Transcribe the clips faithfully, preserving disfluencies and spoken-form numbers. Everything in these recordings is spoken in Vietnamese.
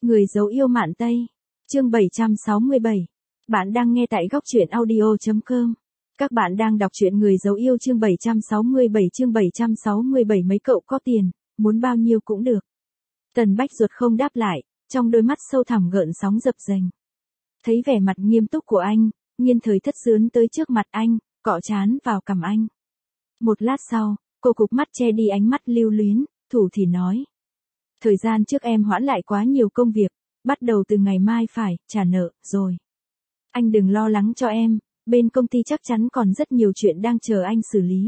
Người dấu yêu Mạn Tây. Chương bảy trăm sáu mươi bảy. Bạn đang nghe tại góc truyện audio chấm com. Các bạn đang đọc truyện Người dấu yêu chương bảy trăm sáu mươi bảy chương bảy trăm sáu mươi bảy mấy cậu có tiền, muốn bao nhiêu cũng được. Tần Bách Duật không đáp lại, trong đôi mắt sâu thẳm gợn sóng dập dềnh. Thấy vẻ mặt nghiêm túc của anh, Nhiên Thời Thất sướn tới trước mặt anh, cọ trán vào cằm anh. Một lát sau, cô cụp mắt che đi ánh mắt lưu luyến, thủ thì nói. Thời gian trước em hoãn lại quá nhiều công việc, bắt đầu từ ngày mai phải trả nợ rồi. Anh đừng lo lắng cho em, bên công ty chắc chắn còn rất nhiều chuyện đang chờ anh xử lý.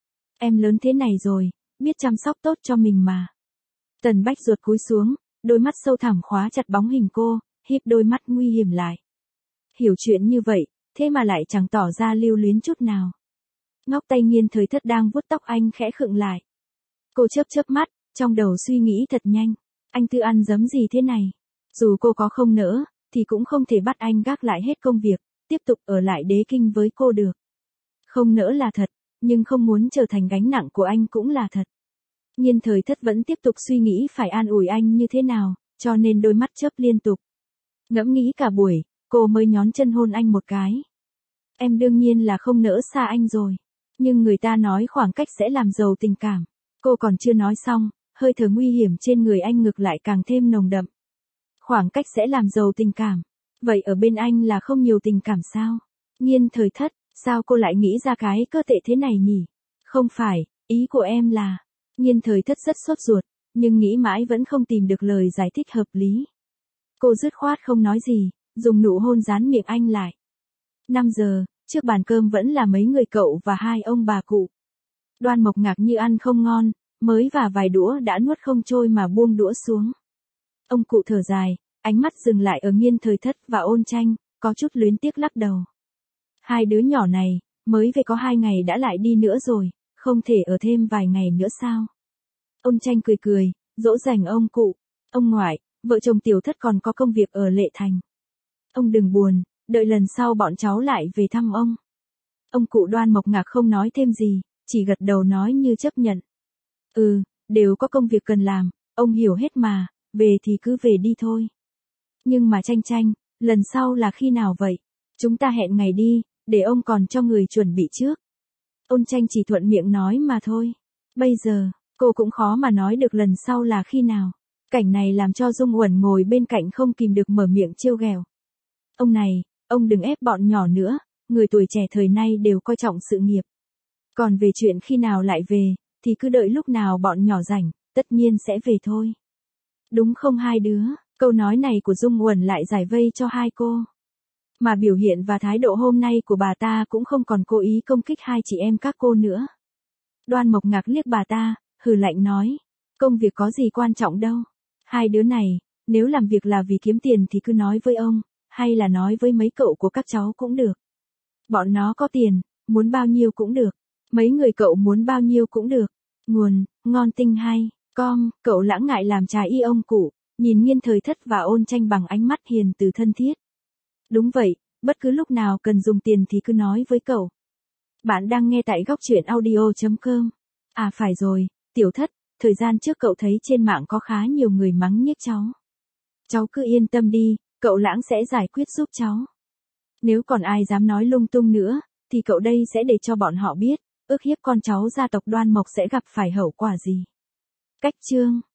Em lớn thế này rồi, biết chăm sóc tốt cho mình mà. Tần Bách Duật cúi xuống, đôi mắt sâu thẳm khóa chặt bóng hình cô, híp đôi mắt nguy hiểm lại. Hiểu chuyện như vậy, thế mà lại chẳng tỏ ra lưu luyến chút nào. Ngóc tay Nhiên Thời Thất đang vuốt tóc anh khẽ khựng lại. Cô chớp chớp mắt, trong đầu suy nghĩ thật nhanh. Anh tự ăn dấm gì thế này? Dù cô có không nỡ, thì cũng không thể bắt anh gác lại hết công việc, tiếp tục ở lại Đế Kinh với cô được. Không nỡ là thật, nhưng không muốn trở thành gánh nặng của anh cũng là thật. Nhiên Thời Thất vẫn tiếp tục suy nghĩ phải an ủi anh như thế nào, cho nên đôi mắt chớp liên tục. Ngẫm nghĩ cả buổi, cô mới nhón chân hôn anh một cái. Em đương nhiên là không nỡ xa anh rồi, nhưng người ta nói khoảng cách sẽ làm giàu tình cảm. Cô còn chưa nói xong, hơi thở nguy hiểm trên người anh ngược lại càng thêm nồng đậm. Khoảng cách sẽ làm giàu tình cảm. Vậy ở bên anh là không nhiều tình cảm sao? Nhiên Thời Thất, sao cô lại nghĩ ra cái cơ tệ thế này nhỉ? Không phải, ý của em là... Nhiên Thời Thất rất sốt ruột, nhưng nghĩ mãi vẫn không tìm được lời giải thích hợp lý. Cô dứt khoát không nói gì, dùng nụ hôn dán miệng anh lại. năm giờ, trước bàn cơm vẫn là mấy người cậu và hai ông bà cụ. Đoan Mộc Ngạc như ăn không ngon, mới và vài đũa đã nuốt không trôi mà buông đũa xuống. Ông cụ thở dài, ánh mắt dừng lại ở Nhiên Thời Thất và Ôn Tranh, có chút luyến tiếc lắc đầu. Hai đứa nhỏ này, mới về có hai ngày đã lại đi nữa rồi, không thể ở thêm vài ngày nữa sao? Ôn Tranh cười cười, dỗ dành ông cụ. Ông ngoại, vợ chồng Tiểu Thất còn có công việc ở Lệ Thành. Ông đừng buồn, đợi lần sau bọn cháu lại về thăm ông. Ông cụ Đoan Mộc Ngạc không nói thêm gì, chỉ gật đầu nói như chấp nhận. Ừ, đều có công việc cần làm, ông hiểu hết mà, về thì cứ về đi thôi. Nhưng mà Tranh Tranh, lần sau là khi nào vậy? Chúng ta hẹn ngày đi, để ông còn cho người chuẩn bị trước. Ôn Tranh chỉ thuận miệng nói mà thôi. Bây giờ, cô cũng khó mà nói được lần sau là khi nào. Cảnh này làm cho Dung Uẩn ngồi bên cạnh không kìm được mở miệng trêu ghẹo. Ông này, ông đừng ép bọn nhỏ nữa, người tuổi trẻ thời nay đều coi trọng sự nghiệp. Còn về chuyện khi nào lại về, thì cứ đợi lúc nào bọn nhỏ rảnh, tất nhiên sẽ về thôi. Đúng không hai đứa? Câu nói này của Dung Uẩn lại giải vây cho hai cô. Mà biểu hiện và thái độ hôm nay của bà ta cũng không còn cố ý công kích hai chị em các cô nữa. Đoan Mộc Ngạc liếc bà ta, hừ lạnh nói. Công việc có gì quan trọng đâu. Hai đứa này, nếu làm việc là vì kiếm tiền thì cứ nói với ông, hay là nói với mấy cậu của các cháu cũng được. Bọn nó có tiền, muốn bao nhiêu cũng được. Mấy người cậu muốn bao nhiêu cũng được. Nguồn, ngon tinh hay, com, cậu lãng ngại làm trái y ông cụ, nhìn Nhiên Thời Thất và Ôn Tranh bằng ánh mắt hiền từ thân thiết. Đúng vậy, bất cứ lúc nào cần dùng tiền thì cứ nói với cậu. Bạn đang nghe tại góc truyện audio chấm com. À phải rồi, Tiểu Thất, thời gian trước cậu thấy trên mạng có khá nhiều người mắng nhiếc cháu. Cháu cứ yên tâm đi, cậu lãng sẽ giải quyết giúp cháu. Nếu còn ai dám nói lung tung nữa, thì cậu đây sẽ để cho bọn họ biết, ức hiếp con cháu gia tộc Đoan Mộc sẽ gặp phải hậu quả gì. Cách chương